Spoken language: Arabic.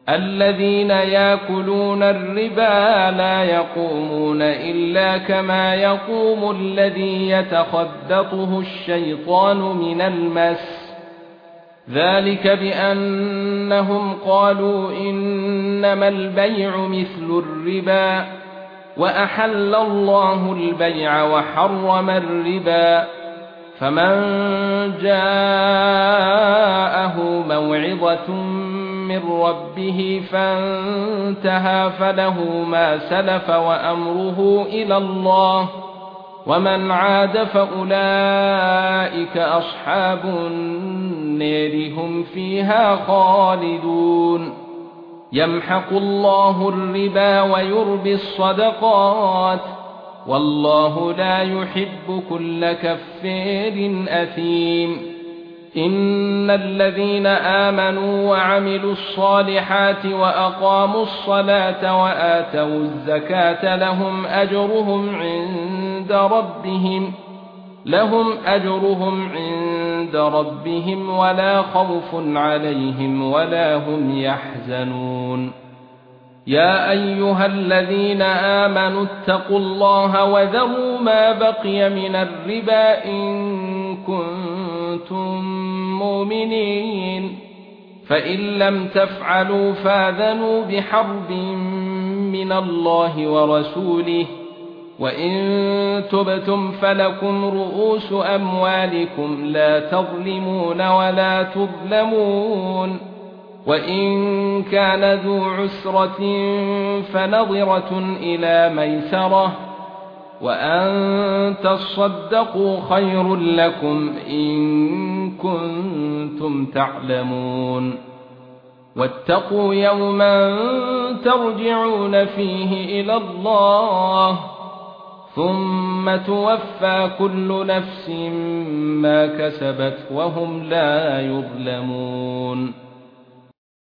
الذين ياكلون الربا لا يقومون إلا كما يقوم الذي يتخبطه الشيطان من المس ذلك بأنهم قالوا إنما البيع مثل الربا وأحل الله البيع وحرم الربا فمن جاءه موعظة من ربه فانتهى فله ما سلف وأمره إلى الله ومن عاد فأولئك أصحاب النار هم فيها خالدون يمحق الله الربا ويربي الصدقات والله لا يحب كل كفار أثيم إن الذين آمنوا وعملوا الصالحات وأقاموا الصلاة وآتوا الزكاة لهم أجرهم عند ربهم ولا خوف عليهم ولا هم يحزنون يا أيها الذين آمنوا اتقوا الله وذروا ما بقي من الربا إن كنتم مؤمنين فإن لم تفعلوا فاذنوا بحرب من الله ورسوله وإن تبتم فلكم رؤوس أموالكم لا تظلمون ولا تظلمون وإن كان ذو عسرة فنظرة إلى ميسرة وأن تصدقوا خير لكم إن كنتم تعلمون واتقوا يوما ترجعون فيه إلى الله ثم توفى كل نفس ما كسبت وهم لا يظلمون